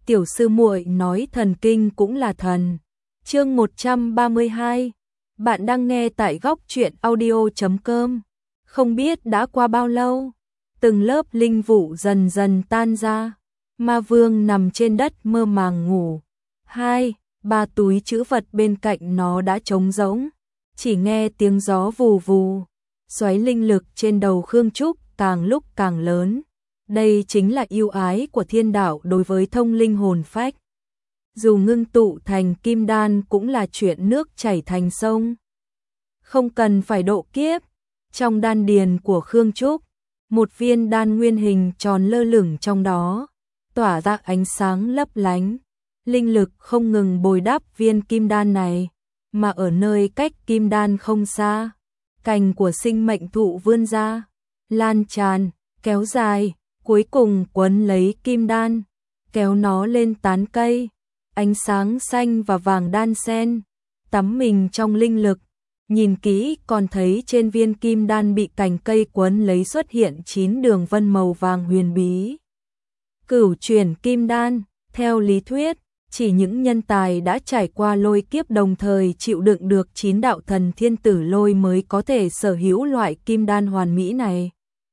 tiểu sư muội nói thần kinh cũng là thần. Chương 132. Bạn đang nghe tại góc truyện audio.com. Không biết đã qua bao lâu, từng lớp linh vụ dần dần tan ra. Ma Vương nằm trên đất mơ màng ngủ. 2-3 túi trữ vật bên cạnh nó đã trống rỗng, chỉ nghe tiếng gió vù vù. Xoáy linh lực trên đầu Khương Trúc càng lúc càng lớn. Đây chính là ưu ái của thiên đạo đối với thông linh hồn phách. Dù ngưng tụ thành kim đan cũng là chuyện nước chảy thành sông, không cần phải độ kiếp. Trong đan điền của Khương Trúc, một viên đan nguyên hình tròn lơ lửng trong đó, tỏa ra ánh sáng lấp lánh. Linh lực không ngừng bồi đắp viên kim đan này, mà ở nơi cách kim đan không xa, cành của sinh mệnh thụ vươn ra, lan tràn, kéo dài, cuối cùng quấn lấy kim đan, kéo nó lên tán cây. Ánh sáng xanh và vàng đan xen, tắm mình trong linh lực. Nhìn kỹ còn thấy trên viên kim đan bị cành cây quấn lấy xuất hiện 9 đường vân màu vàng huyền bí. Cửu chuyển kim đan, theo lý thuyết, chỉ những nhân tài đã trải qua lôi kiếp đồng thời chịu đựng được 9 đạo thần thiên tử lôi mới có thể sở hữu loại kim đan hoàn mỹ này.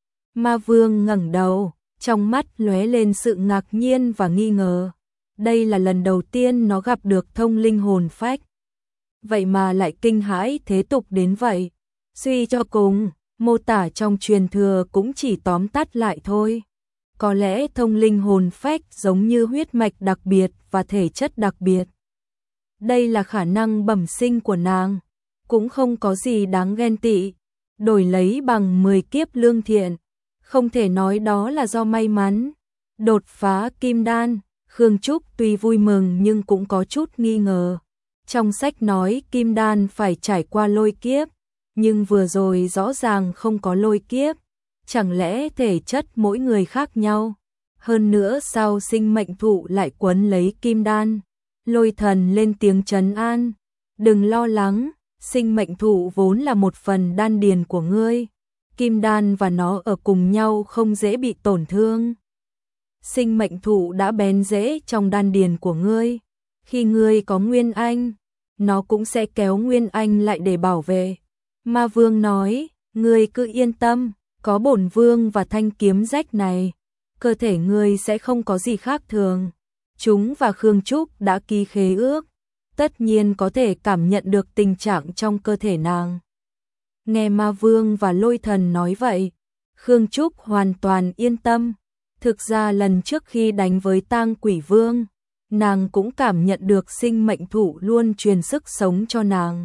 Ma Vương ngẩng đầu, trong mắt lóe lên sự ngạc nhiên và nghi ngờ. Đây là lần đầu tiên nó gặp được thông linh hồn phách. Vậy mà lại kinh hãi thế tục đến vậy. Suy cho cùng, mô tả trong truyền thừa cũng chỉ tóm tắt lại thôi. Có lẽ thông linh hồn phách giống như huyết mạch đặc biệt và thể chất đặc biệt. Đây là khả năng bẩm sinh của nàng, cũng không có gì đáng ghen tị. Đổi lấy bằng 10 kiếp lương thiện, không thể nói đó là do may mắn. Đột phá kim đan, Khương Trúc tuy vui mừng nhưng cũng có chút nghi ngờ. Trong sách nói kim đan phải trải qua lôi kiếp, nhưng vừa rồi rõ ràng không có lôi kiếp. Chẳng lẽ thể chất mỗi người khác nhau? Hơn nữa sao sinh mệnh thụ lại quấn lấy kim đan? Lôi Thần lên tiếng trấn an. Đừng lo lắng, sinh mệnh thụ vốn là một phần đan điền của ngươi. Kim đan và nó ở cùng nhau không dễ bị tổn thương. Sinh mệnh thụ đã bén rễ trong đan điền của ngươi. Khi ngươi có nguyên anh, nó cũng sẽ kéo nguyên anh lại để bảo vệ. Ma Vương nói, ngươi cứ yên tâm, có bổn vương và thanh kiếm rách này, cơ thể ngươi sẽ không có gì khác thường. Chúng và Khương Trúc đã ký khế ước, tất nhiên có thể cảm nhận được tình trạng trong cơ thể nàng. Nghe Ma Vương và Lôi Thần nói vậy, Khương Trúc hoàn toàn yên tâm. Thực ra lần trước khi đánh với Tang Quỷ Vương, nàng cũng cảm nhận được sinh mệnh thụ luôn truyền sức sống cho nàng,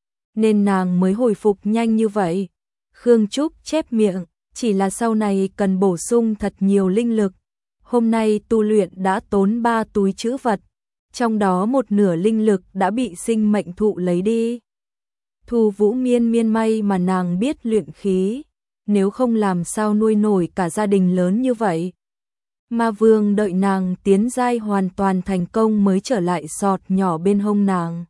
nên nàng mới hồi phục nhanh như vậy. Khương Trúc chép miệng, chỉ là sau này cần bổ sung thật nhiều linh lực. Hôm nay tu luyện đã tốn 3 túi trữ vật, trong đó một nửa linh lực đã bị sinh mệnh thụ lấy đi. Thu Vũ miên may mà nàng biết luyện khí, nếu không làm sao nuôi nổi cả gia đình lớn như vậy. Ma Vương đợi nàng tiến giai hoàn toàn thành công mới trở lại sọt nhỏ bên hông nàng.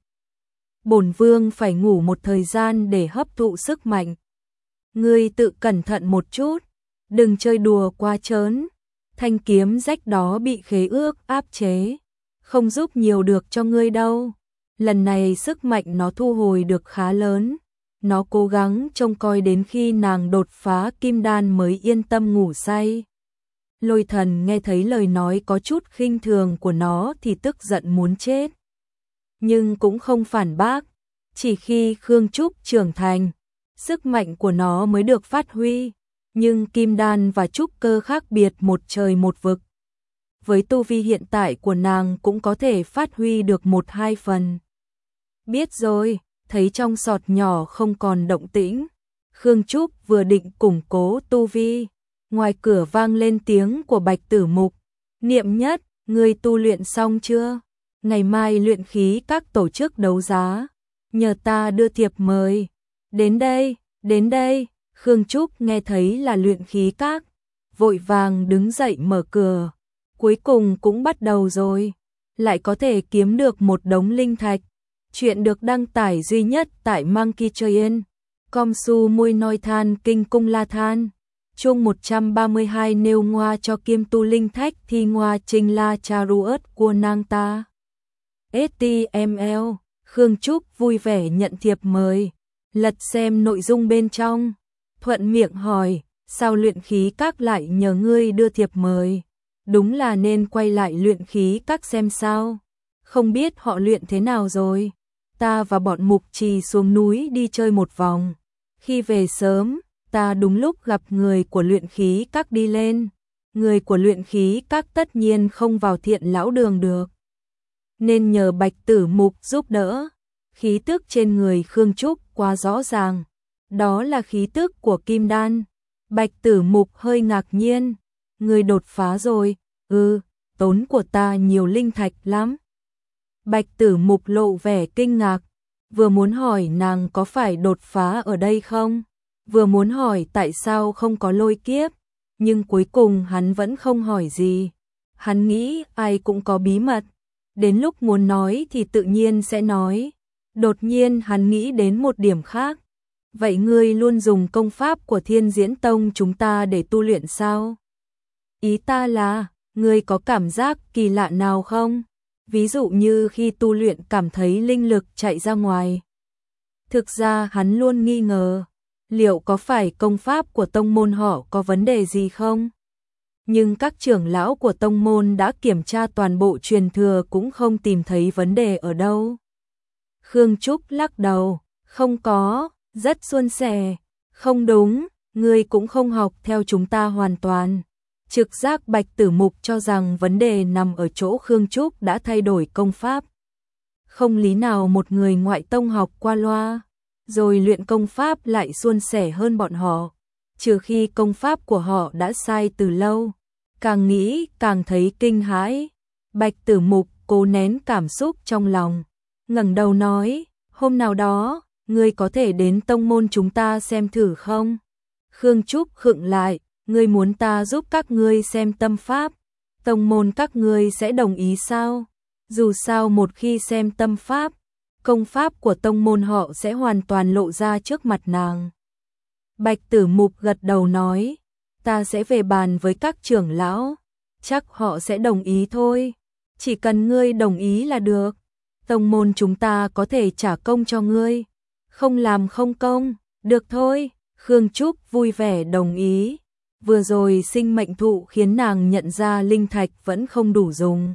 Bổn vương phải ngủ một thời gian để hấp thụ sức mạnh. Ngươi tự cẩn thận một chút, đừng chơi đùa quá trớn. Thanh kiếm rách đó bị khế ước áp chế, không giúp nhiều được cho ngươi đâu. Lần này sức mạnh nó thu hồi được khá lớn. Nó cố gắng trông coi đến khi nàng đột phá kim đan mới yên tâm ngủ say. Lôi Thần nghe thấy lời nói có chút khinh thường của nó thì tức giận muốn chết. Nhưng cũng không phản bác, chỉ khi Khương Trúc trưởng thành, sức mạnh của nó mới được phát huy. Nhưng kim đan và trúc cơ khác biệt một trời một vực. Với tu vi hiện tại của nàng cũng có thể phát huy được 1-2 phần. Biết rồi, thấy trong sọt nhỏ không còn động tĩnh, Khương Trúc vừa định củng cố tu vi, ngoài cửa vang lên tiếng của Bạch Tử Mục. Niệm Nhất, ngươi tu luyện xong chưa? Ngày mai luyện khí các tổ chức đấu giá, nhờ ta đưa thiệp mời. Đến đây. Khương Trúc nghe thấy là luyện khí các, vội vàng đứng dậy mở cửa. Cuối cùng cũng bắt đầu rồi, lại có thể kiếm được một đống linh thạch. Chuyện được đăng tải duy nhất tại Monkey Train, Com Su Mui Noi Than Kinh Cung La Than. Chương 132 nêu ngoa cho Kim Tu Linh Thách thi ngoa Trinh La Charuot của nàng ta. HTML, Khương Trúc vui vẻ nhận thiệp mời, lật xem nội dung bên trong, thuận miệng hỏi, sao luyện khí các lại nhờ ngươi đưa thiệp mời? Đúng là nên quay lại luyện khí các xem sao, không biết họ luyện thế nào rồi. Ta và bọn mục trì xuống núi đi chơi một vòng, khi về sớm, ta đúng lúc gặp người của luyện khí các đi lên. Người của luyện khí các tất nhiên không vào Thiện Lão Đường được, nên nhờ Bạch Tử Mục giúp đỡ. Khí tức trên người Khương Trúc quá rõ ràng, đó là khí tức của Kim Đan. Bạch Tử Mục hơi ngạc nhiên, người đột phá rồi? Tốn của ta nhiều linh thạch lắm. Bạch Tử Mục lộ vẻ kinh ngạc, vừa muốn hỏi nàng có phải đột phá ở đây không, vừa muốn hỏi tại sao không có lôi kiếp, nhưng cuối cùng hắn vẫn không hỏi gì. Hắn nghĩ ai cũng có bí mật, đến lúc muốn nói thì tự nhiên sẽ nói. Đột nhiên hắn nghĩ đến một điểm khác. Vậy ngươi luôn dùng công pháp của Thiên Diễn Tông chúng ta để tu luyện sao? Ý ta là, ngươi có cảm giác kỳ lạ nào không? Ví dụ như khi tu luyện cảm thấy linh lực chạy ra ngoài. Thực ra hắn luôn nghi ngờ, liệu có phải công pháp của tông môn họ có vấn đề gì không? Nhưng các trưởng lão của tông môn đã kiểm tra toàn bộ truyền thừa cũng không tìm thấy vấn đề ở đâu. Khương Trúc lắc đầu, không có, rất suôn sẻ. Không đúng, ngươi cũng không học theo chúng ta hoàn toàn. Trực giác Bạch Tử Mục cho rằng vấn đề nằm ở chỗ Khương Trúc đã thay đổi công pháp. Không lý nào một người ngoại tông học qua loa, rồi luyện công pháp lại suôn sẻ hơn bọn họ, trừ khi công pháp của họ đã sai từ lâu. Càng nghĩ càng thấy kinh hãi. Bạch Tử Mục cố nén cảm xúc trong lòng, ngẩng đầu nói, hôm nào đó, ngươi có thể đến tông môn chúng ta xem thử không? Khương Trúc khựng lại, ngươi muốn ta giúp các ngươi xem tâm pháp, tông môn các ngươi sẽ đồng ý sao? Dù sao một khi xem tâm pháp, công pháp của tông môn họ sẽ hoàn toàn lộ ra trước mặt nàng. Bạch Tử Mục gật đầu nói, ta sẽ về bàn với các trưởng lão, chắc họ sẽ đồng ý thôi. Chỉ cần ngươi đồng ý là được. Tông môn chúng ta có thể trả công cho ngươi, không làm không công, được thôi. Khương Trúc vui vẻ đồng ý. Vừa rồi sinh mệnh thụ khiến nàng nhận ra linh thạch vẫn không đủ dùng.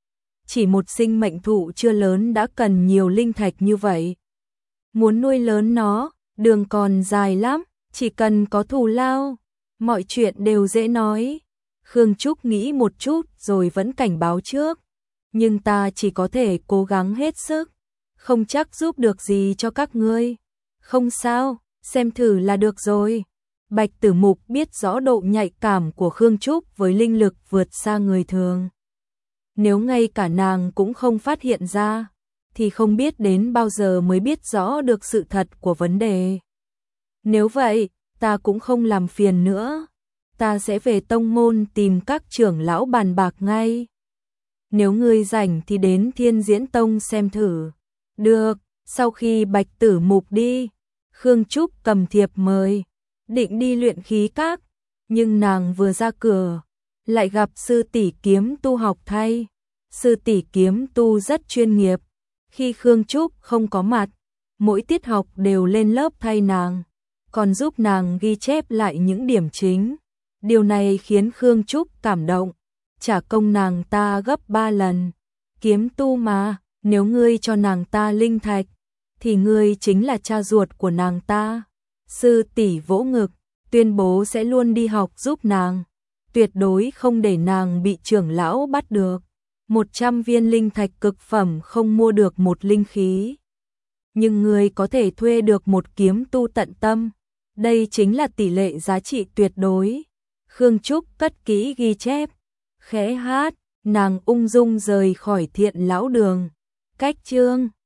Chỉ một sinh mệnh thụ chưa lớn đã cần nhiều linh thạch như vậy. Muốn nuôi lớn nó, đường còn dài lắm, chỉ cần có thù lao, mọi chuyện đều dễ nói. Khương Trúc nghĩ một chút rồi vẫn cảnh báo trước. Nhưng ta chỉ có thể cố gắng hết sức, không chắc giúp được gì cho các ngươi. Không sao, xem thử là được rồi. Bạch Tử Mục biết rõ độ nhạy cảm của Khương Trúc với linh lực vượt xa người thường. Nếu ngay cả nàng cũng không phát hiện ra, thì không biết đến bao giờ mới biết rõ được sự thật của vấn đề. Nếu vậy, ta cũng không làm phiền nữa. Ta sẽ về tông môn tìm các trưởng lão bàn bạc ngay. Nếu ngươi rảnh thì đến Thiên Diễn Tông xem thử. Được, sau khi Bạch Tử Mục đi, Khương Trúc cầm thiệp mời, định đi luyện khí các, nhưng nàng vừa ra cửa, lại gặp sư tỷ kiếm tu học thay. Sư tỷ kiếm tu rất chuyên nghiệp, khi Khương Trúc không có mặt, mỗi tiết học đều lên lớp thay nàng, còn giúp nàng ghi chép lại những điểm chính. Điều này khiến Khương Trúc cảm động, trả công nàng ta gấp 3 lần. Kiếm tu mà, nếu ngươi cho nàng ta linh thạch, thì ngươi chính là cha ruột của nàng ta. Sư tỷ vỗ ngực, tuyên bố sẽ luôn đi học giúp nàng, tuyệt đối không để nàng bị trưởng lão bắt được. 100 viên linh thạch cực phẩm không mua được một linh khí, nhưng ngươi có thể thuê được một kiếm tu tận tâm. Đây chính là tỷ lệ giá trị tuyệt đối. Khương Trúc cất kỹ ghi chép, khẽ hát, nàng ung dung rời khỏi Thiện Lão Đường. Cách chương